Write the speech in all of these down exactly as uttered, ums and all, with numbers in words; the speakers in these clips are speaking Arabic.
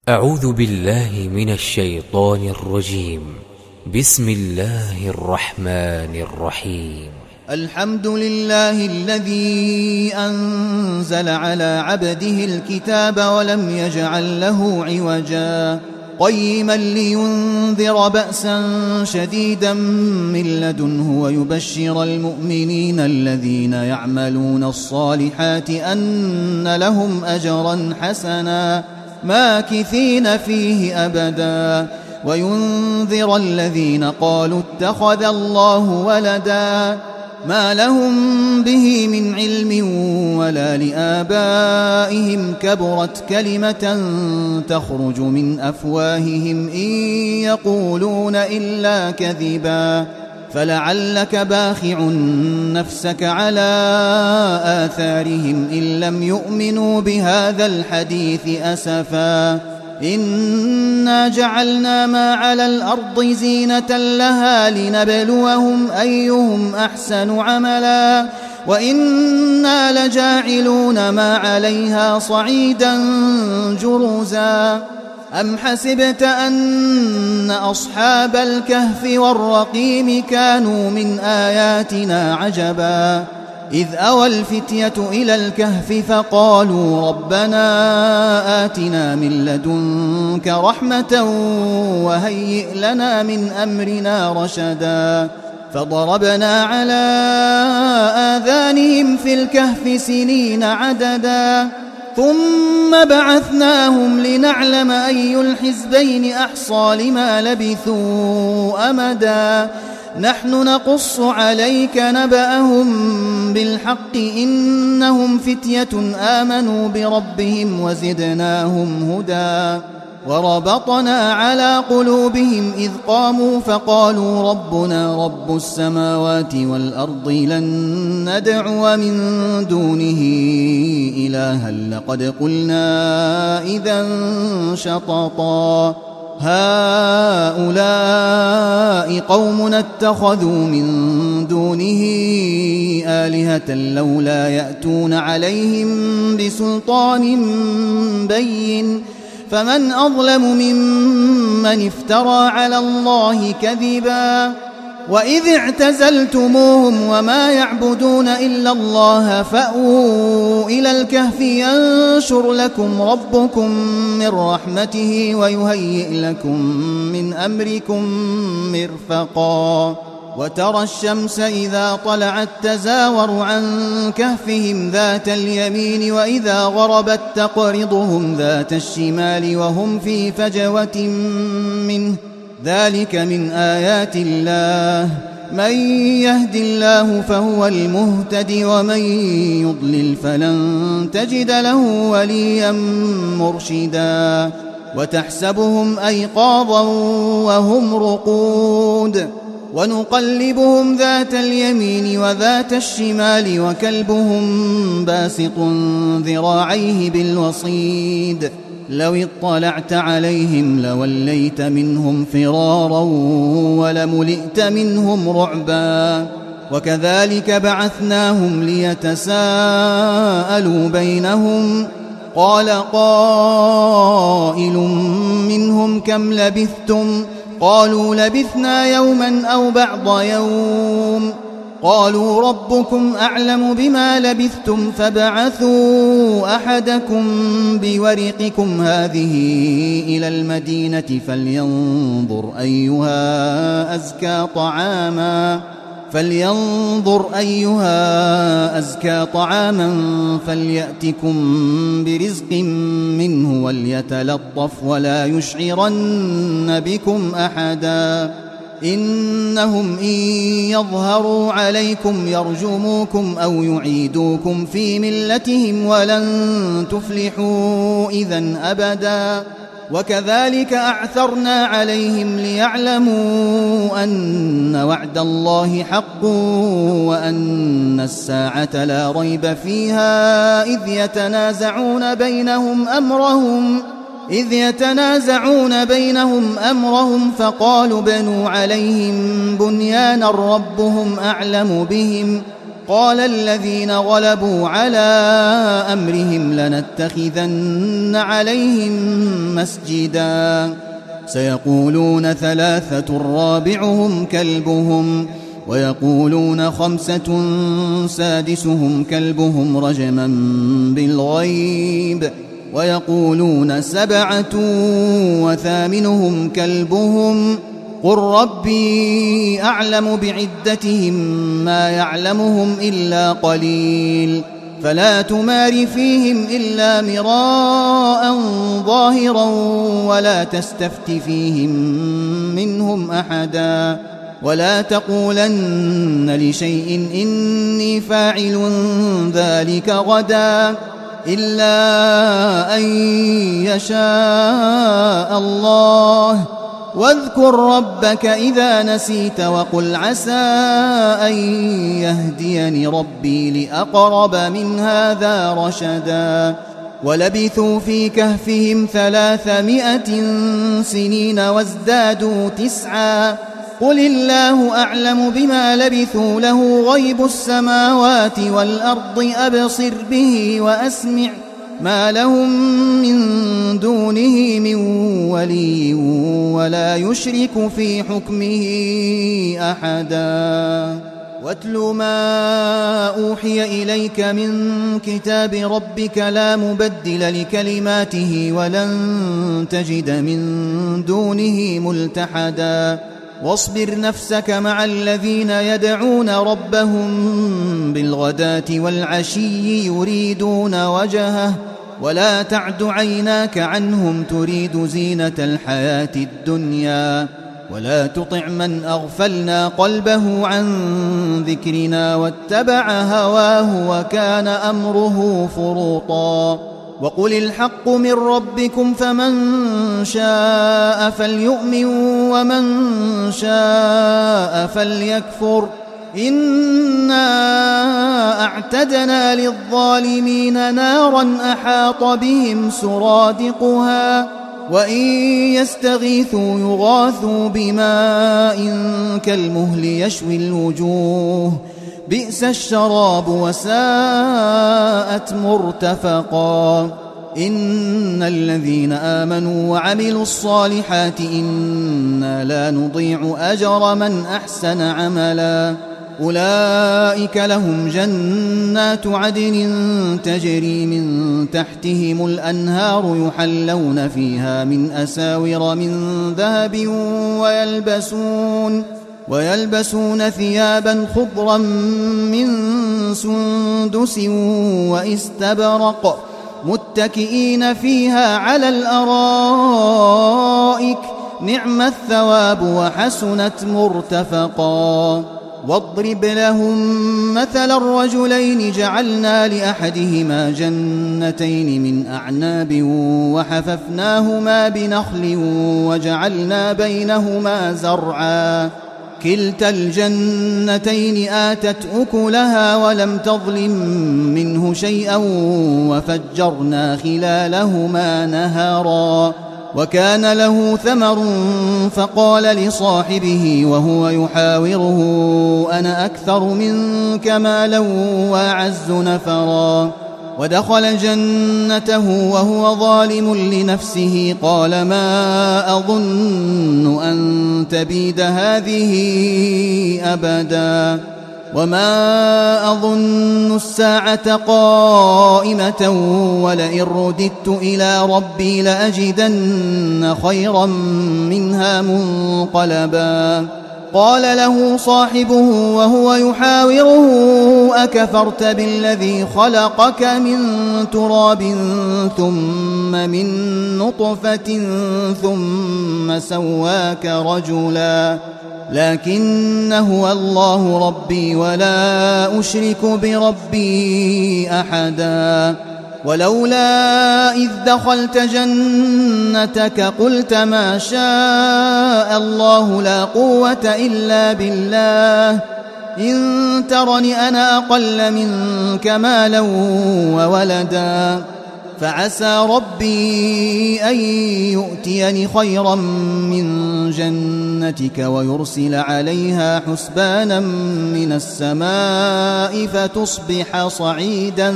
أعوذ بالله من الشيطان الرجيم. بسم الله الرحمن الرحيم. الحمد لله الذي أنزل على عبده الكتاب ولم يجعل له عوجا قيما لينذر بأسا شديدا من لدنه ويبشر المؤمنين الذين يعملون الصالحات أن لهم أجرا حسنا ماكثين فيه أبدا وينذر الذين قالوا اتخذ الله ولدا ما لهم به من علم ولا لآبائهم كبرت كلمة تخرج من أفواههم إن يقولون إلا كذبا فلعلك باخع نفسك على آثارهم إن لم يؤمنوا بهذا الحديث أسفا إنا جعلنا ما على الأرض زينة لها لنبلوهم أيهم أحسن عملا وإنا لجاعلون ما عليها صعيدا جرزا أم حسبت أن أصحاب الكهف والرقيم كانوا من آياتنا عجبا إذ أوى الفتية إلى الكهف فقالوا ربنا آتنا من لدنك رحمة وهيئ لنا من أمرنا رشدا فضربنا على آذانهم في الكهف سنين عددا ثم بعثناهم لنعلم أي الحزبين أحصى لما لبثوا أمدا نحن نقص عليك نبأهم بالحق إنهم فتية آمنوا بربهم وزدناهم هدى وربطنا على قلوبهم إذ قاموا فقالوا ربنا رب السماوات والأرض لن ندعو من دونه إلها لقد قلنا إذا شططا هؤلاء قومنا اتخذوا من دونه آلهة لولا يأتون عليهم بسلطان بين فمن أظلم ممن افترى على الله كذبا وإذ اعتزلتموهم وما يعبدون إلا الله فأووا إلى الكهف ينشر لكم ربكم من رحمته ويهيئ لكم من أمركم مرفقا وترى الشمس إذا طلعت تزاور عن كهفهم ذات اليمين وإذا غربت تقرضهم ذات الشمال وهم في فجوة منه ذلك من آيات الله من يهد الله فهو المهتد ومن يضلل فلن تجد له وليا مرشدا وتحسبهم أيقاظا وهم رقود ونقلبهم ذات اليمين وذات الشمال وكلبهم باسط ذراعيه بالوصيد لو اطلعت عليهم لوليت منهم فرارا ولملئت منهم رعبا وكذلك بعثناهم ليتساءلوا بينهم قال قائل منهم كم لبثتم قالوا لبثنا يوما أو بعض يوم قالوا ربكم أعلم بما لبثتم فابعثوا أحدكم بورقكم هذه إلى المدينة فلينظر أيها أزكى طعاما فلينظر أيها أزكى طعاما فليأتكم برزق منه وليتلطف ولا يشعرن بكم أحدا إنهم إن يظهروا عليكم يرجموكم أو يعيدوكم في ملتهم ولن تفلحوا إذن أبدا وكذلك أعثرنا عليهم ليعلموا أن وعد الله حق وأن الساعة لا ريب فيها إذ يتنازعون بينهم أمرهم إذ يتنازعون بينهم أمرهم فقالوا بنوا عليهم بنيانا ربهم أعلم بهم قال الذين غلبوا على أمرهم لنتخذن عليهم مسجدا سيقولون ثلاثة رابعهم كلبهم ويقولون خمسة سادسهم كلبهم رجما بالغيب ويقولون سبعة وثامنهم كلبهم قل ربي أعلم بعدتهم ما يعلمهم إلا قليل فلا تمار فيهم إلا مراء ظاهرا ولا تستفت فيهم منهم أحدا ولا تقولن لشيء إني فاعل ذلك غدا إلا أن يشاء الله واذكر ربك إذا نسيت وقل عسى أن يهديني ربي لأقرب من هذا رشدا ولبثوا في كهفهم ثلاثمائة سنين وازدادوا تسعا قل الله أعلم بما لبثوا له غيب السماوات والأرض أبصر به وأسمع ما لهم من دونه من ولي ولا يشرك في حكمه أحدا واتل ما أوحي إليك من كتاب ربك لا مبدل لكلماته ولن تجد من دونه ملتحدا واصبر نفسك مع الذين يدعون ربهم بالغداة والعشي يريدون وجهه ولا تعد عيناك عنهم تريد زينة الحياة الدنيا ولا تطع من أغفلنا قلبه عن ذكرنا واتبع هواه وكان أمره فرطا وقل الحق من ربكم فمن شاء فليؤمن ومن شاء فليكفر إنا أعتدنا للظالمين نارا أحاط بهم سرادقها وإن يستغيثوا يغاثوا بماء كالمهل يشوي الوجوه بئس الشراب وساءت مرتفقا إن الذين آمنوا وعملوا الصالحات إنا لا نضيع أجر من أحسن عملا أولئك لهم جنات عدن تجري من تحتهم الأنهار يحلون فيها من أساور من ذهب ويلبسون ويلبسون ثيابا خضرا من سندس واستبرق متكئين فيها على الأرائك نعم الثواب وحسنت مرتفقا واضرب لهم مثل الرجلين جعلنا لأحدهما جنتين من أعناب وحففناهما بنخل وجعلنا بينهما زرعا كلتا الجنتين آتت أكلها ولم تظلم منه شيئا وفجرنا خلالهما نهرا وكان له ثمر فقال لصاحبه وهو يحاوره أنا أكثر منك مالا وأعز نفرا ودخل جنته وهو ظالم لنفسه قال ما أظن أن تبيد هذه أبدا وما أظن الساعة قائمة ولئن رددت إلى ربي لأجدن خيرا منها منقلبا قال له صاحبه وهو يحاوره أكفرت بالذي خلقك من تراب ثم من نطفة ثم سواك رجلا لكن هو الله ربي ولا أشرك بربي أحدا ولولا إذ دخلت جنتك قلت ما شاء الله لا قوة إلا بالله إن ترني أنا أقل منك مالا وولدا فعسى ربي أن يؤتيني خيرا من جنتك سنتك ويرسل عليها حسبانا من السماء فتصبح صعيدا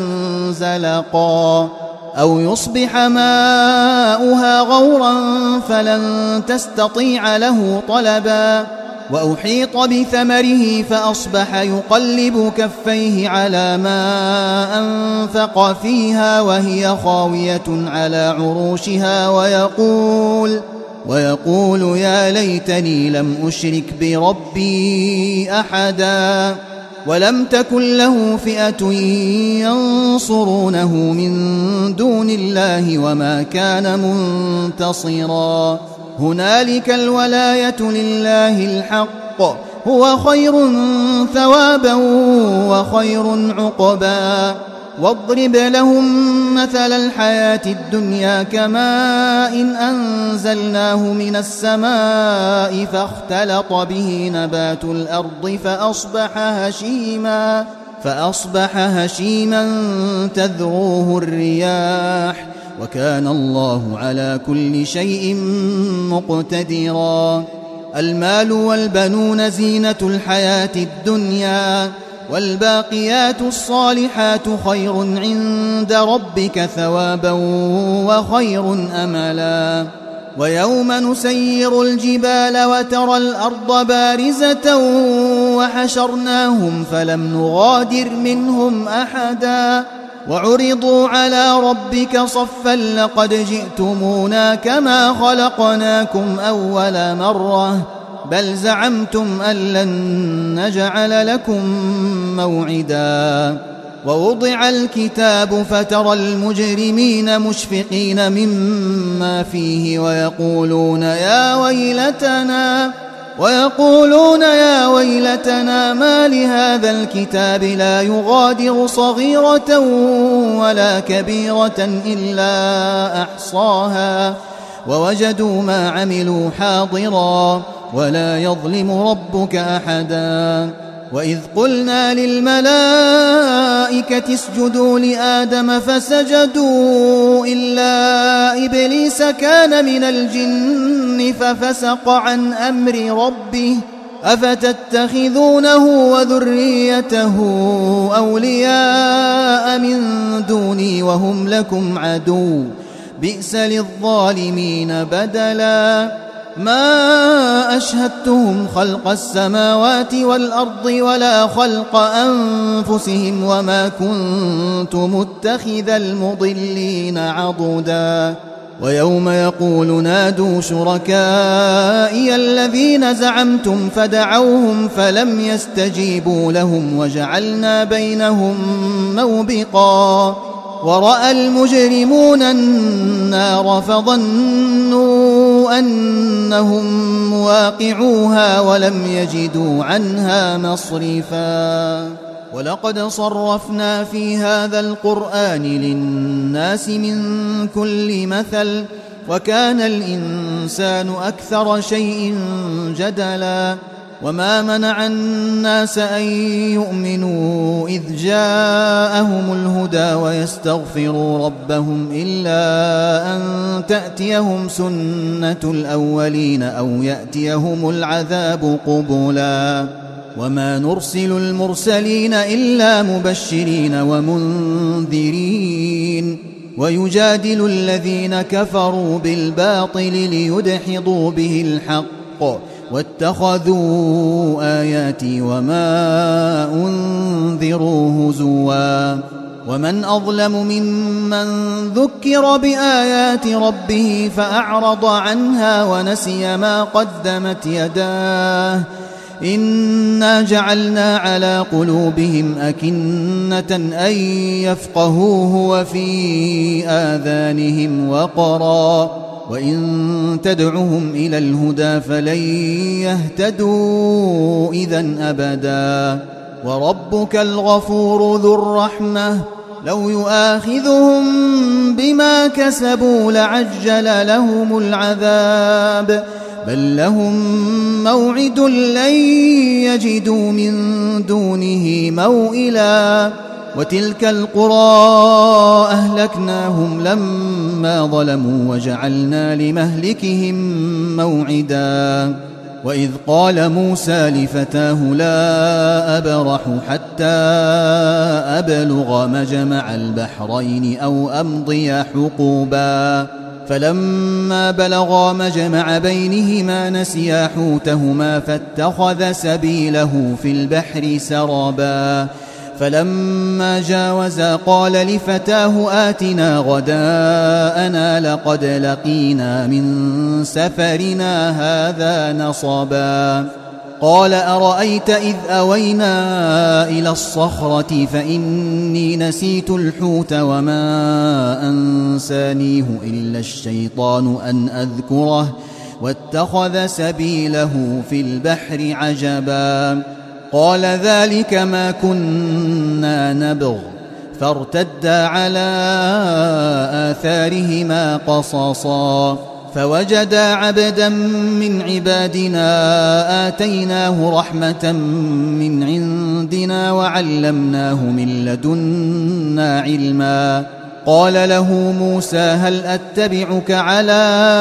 زلقا أو يصبح ماؤها غورا فلن تستطيع له طلبا وأحيط بثمره فأصبح يقلب كفيه على ما أنفق فيها وهي خاوية على عروشها ويقول ويقول يا ليتني لم أشرك بربي أحدا ولم تكن له فئة ينصرونه من دون الله وما كان منتصرا هنالك الولاية لله الحق هو خير ثوابا وخير عقبا واضرب لهم مثل الحياة الدنيا كماء إن أنزلناه من السماء فاختلط به نبات الأرض فأصبح هشيما فأصبح هشيما تذروه الرياح وكان الله على كل شيء مقتدرا المال والبنون زينة الحياة الدنيا والباقيات الصالحات خير عند ربك ثوابا وخير أملا ويوم نسير الجبال وترى الأرض بارزة وحشرناهم فلم نغادر منهم أحدا وعرضوا على ربك صفا لقد جئتمونا كما خلقناكم أول مرة بل زعمتم أن لن نجعل لكم موعدا ووضع الكتاب فترى المجرمين مشفقين مما فيه ويقولون يا ويلتنا ويقولون يا ويلتنا ما لهذا الكتاب لا يغادر صغيرة ولا كبيرة إلا أحصاها ووجدوا ما عملوا حاضرا ولا يظلم ربك أحدا وإذ قلنا للملائكة اسجدوا لآدم فسجدوا إلا إبليس كان من الجن ففسق عن أمر ربه أفتتخذونه وذريته أولياء من دوني وهم لكم عدو بئس للظالمين بدلا ما أشهدتهم خلق السماوات والأرض ولا خلق أنفسهم وما كنت متخذ المضلين عضدا ويوم يقول نادوا شركائي الذين زعمتم فدعوهم فلم يستجيبوا لهم وجعلنا بينهم موبقا ورأى المجرمون النار فظنوا أنهم مواقعوها ولم يجدوا عنها مصرفا ولقد صرفنا في هذا القرآن للناس من كل مثل وكان الإنسان أكثر شيء جدلا وما منع الناس أن يؤمنوا إذ جاءهم الهدى ويستغفروا ربهم إلا أن تأتيهم سنة الأولين أو يأتيهم العذاب قبلا وما نرسل المرسلين إلا مبشرين ومنذرين ويجادل الذين كفروا بالباطل ليدحضوا به الحق واتخذوا آياتي وما أنذروا هزوا ومن أظلم ممن ذكر بآيات ربه فأعرض عنها ونسي ما قدمت يداه إنا جعلنا على قلوبهم أكنة أن يفقهوه وفي آذانهم وقرا وإن تدعهم إلى الهدى فلن يهتدوا إذن أبدا وربك الغفور ذو الرحمة لو يؤاخذهم بما كسبوا لعجل لهم العذاب بل لهم موعد لن يجدوا من دونه موئلا وتلك القرى أهلكناهم لما ظلموا وجعلنا لمهلكهم موعدا وإذ قال موسى لفتاه لا أبرح حتى أبلغ مجمع البحرين أو أمضي حقوبا فلما بلغا مجمع بينهما نسيا حوتهما فاتخذ سبيله في البحر سربا فلما جاوزا قال لفتاه آتنا غداءنا لقد لقينا من سفرنا هذا نصبا قال أرأيت إذ أوينا إلى الصخرة فإني نسيت الحوت وما أنسانيه إلا الشيطان أن أذكره واتخذ سبيله في البحر عجبا قال ذلك ما كنا نبغ فارتدا على آثارهما قصصا فوجدا عبدا من عبادنا آتيناه رحمة من عندنا وعلمناه من لدنا علما قال له موسى هل أتبعك على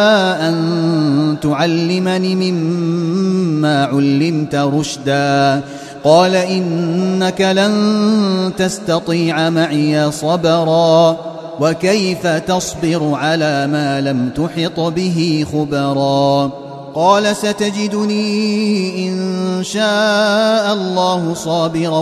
أن تعلمني مما علمت رشدا قال إنك لن تستطيع معي صبرا وكيف تصبر على ما لم تحط به خبرا قال ستجدني إن شاء الله صابرا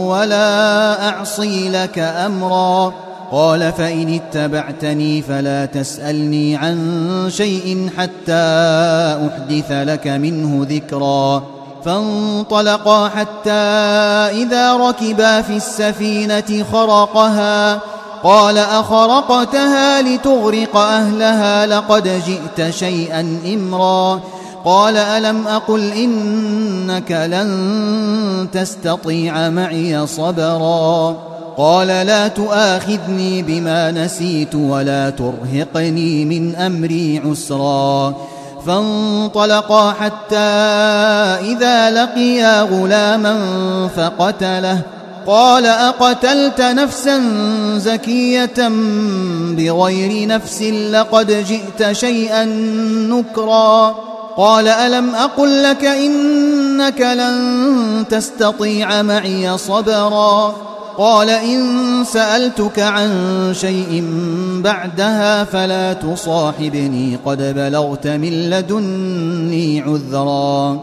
ولا أعصي لك أمرا قال فإن اتبعتني فلا تسألني عن شيء حتى أحدث لك منه ذكرا فانطلقا حتى إذا ركبا في السفينة خرقها قال أخرقتها لتغرق أهلها لقد جئت شيئا إمرا قال ألم أقل إنك لن تستطيع معي صبرا قال لا تؤاخذني بما نسيت ولا ترهقني من أمري عسرا فانطلقا حتى إذا لقيا غلاما فقتله قال أقتلت نفسا زكية بغير نفس لقد جئت شيئا نكرا قال ألم أقل لك إنك لن تستطيع معي صبرا قال إن سألتك عن شيء بعدها فلا تصاحبني قد بلغت من لدني عذرا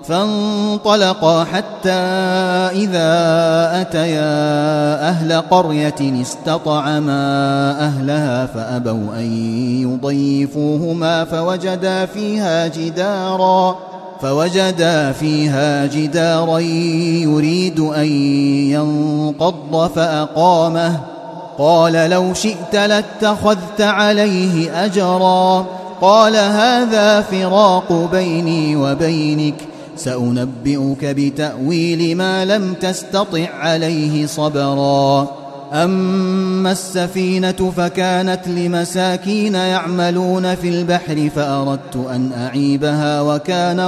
فانطلقا حتى إذا أتيا أهل قرية استطعما أهلها فأبوا أن يضيفوهما فوجدا فيها جدارا فوجدا فيها جدارا يريد أن ينقض فأقامه قال لو شئت لاتخذت عليه أجرا قال هذا فراق بيني وبينك سأنبئك بتأويل ما لم تستطع عليه صبرا أما السفينة فكانت لمساكين يعملون في البحر فأردت أن أعيبها وكان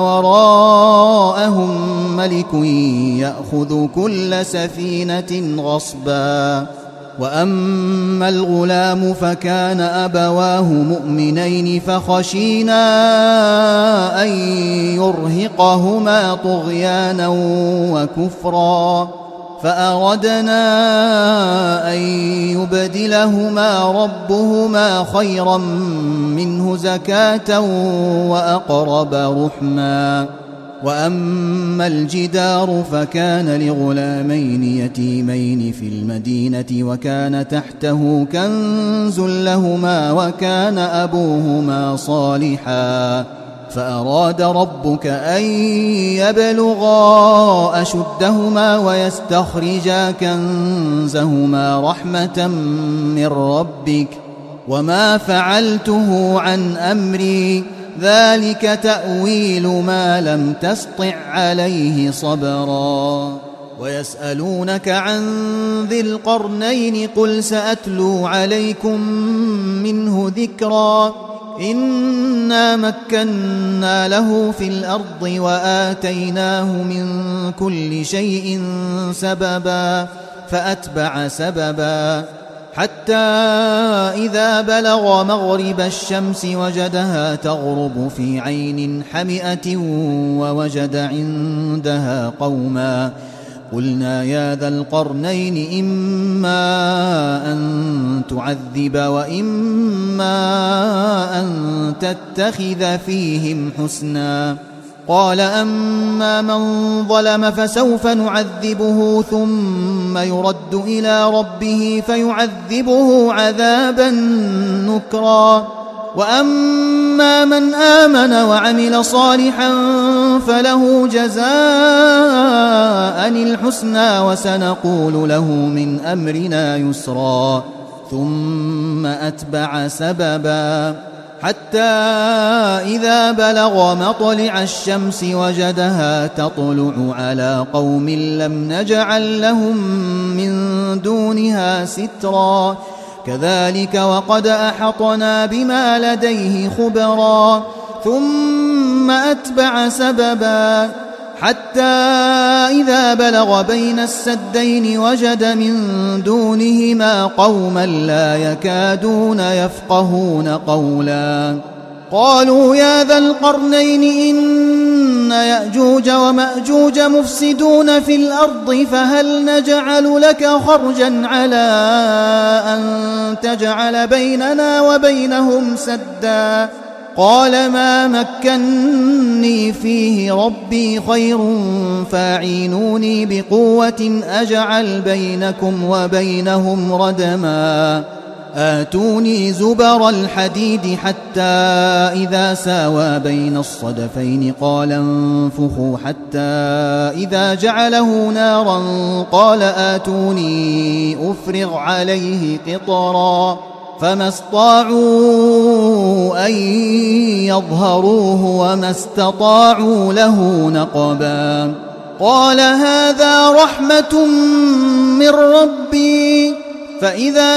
وراءهم ملك يأخذ كل سفينة غصبا وأما الغلام فكان أبواه مؤمنين فخشينا أن يرهقهما طغيانا وكفرا فأردنا أن يبدلهما ربهما خيرا منه زكاة وأقرب رحما وأما الجدار فكان لغلامين يتيمين في المدينة وكان تحته كنز لهما وكان أبوهما صالحا فأراد ربك أن يبلغا أشدهما ويستخرجا كنزهما رحمة من ربك وما فعلته عن أمري ذلك تأويل ما لم تسطع عليه صبرا ويسألونك عن ذي القرنين قل سأتلو عليكم منه ذكرا إنا مكنا له في الأرض وآتيناه من كل شيء سببا فأتبع سببا حتى إذا بلغ مغرب الشمس وجدها تغرب في عين حمئة ووجد عندها قوما قلنا يا ذا القرنين إما أن تعذب وإما أن تتخذ فيهم حسنا قال أما من ظلم فسوف نعذبه ثم يرد إلى ربه فيعذبه عذابا نكرا وأما من آمن وعمل صالحا فله جزاء الحسنى وسنقول له من أمرنا يسرا ثم أتبع سببا حتى إذا بلغ مطلع الشمس وجدها تطلع على قوم لم نجعل لهم من دونها سترا كذلك وقد أحطنا بما لديه خبرا ثم أتبع سببا حتى إذا بلغ بين السدين وجد من دونهما قوما لا يكادون يفقهون قولا قالوا يا ذا القرنين إن يأجوج ومأجوج مفسدون في الأرض فهل نجعل لك خرجا على أن تجعل بيننا وبينهم سدا قال ما مكني فيه ربي خير فاعينوني بقوة أجعل بينكم وبينهم ردما آتوني زبر الحديد حتى إذا ساوى بين الصدفين قال انفخوا حتى إذا جعله نارا قال آتوني أفرغ عليه قطرا فما استطاعوا أن يظهروه وما استطاعوا له نقبا قال هذا رحمة من ربي فإذا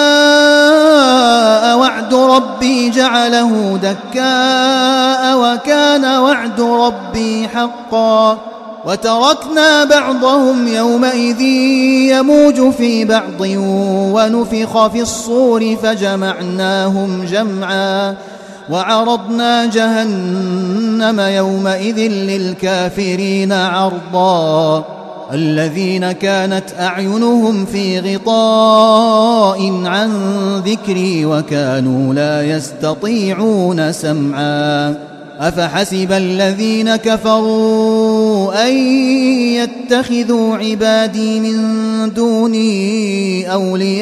جاء وعد ربي جعله دكاء وكان وعد ربي حقا وتركنا بعضهم يومئذ يموج في بعض ونفخ في الصور فجمعناهم جمعا وعرضنا جهنم يومئذ للكافرين عرضا الذين كانت أعينهم في غطاء عن ذكري وكانوا لا يستطيعون سمعا أفحسب الذين كفروا أن يتخذوا عبادي من دوني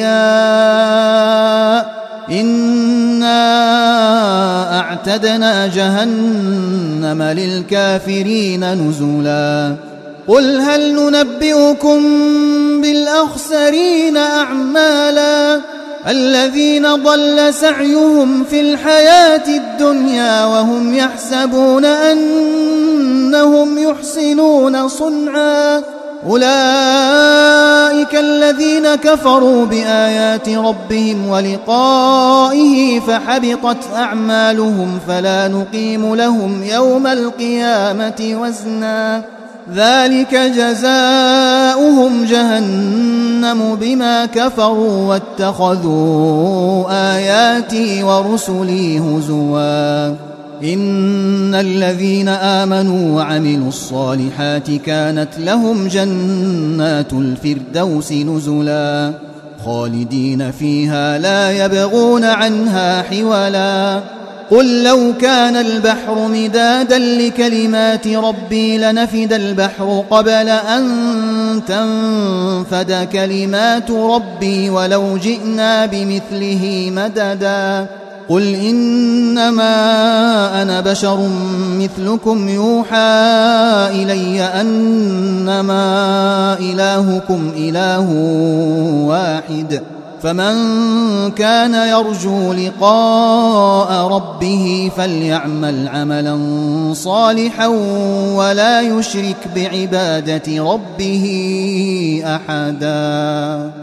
أولياء إنا أعتدنا جهنم للكافرين نزلا قل هل ننبئكم بالأخسرين أعمالا الذين ضل سعيهم في الحياة الدنيا وهم يحسبون أنهم يحسنون صنعا أولئك الذين كفروا بآيات ربهم ولقائه فحبطت أعمالهم فلا نقيم لهم يوم القيامة وزنا ذلك جزاؤهم جهنم بما كفروا واتخذوا آياتي ورسلي هزوا إن الذين آمنوا وعملوا الصالحات كانت لهم جنات الفردوس نزلا خالدين فيها لا يبغون عنها حولا قل لو كان البحر مدادا لكلمات ربي لنفد البحر قبل أن تنفد كلمات ربي ولو جئنا بمثله مددا قل إنما أنا بشر مثلكم يوحى إلي أنما إلهكم إله واحد فمن كان يرجو لقاء ربه فليعمل عملا صالحا ولا يشرك بعبادة ربه أحدا.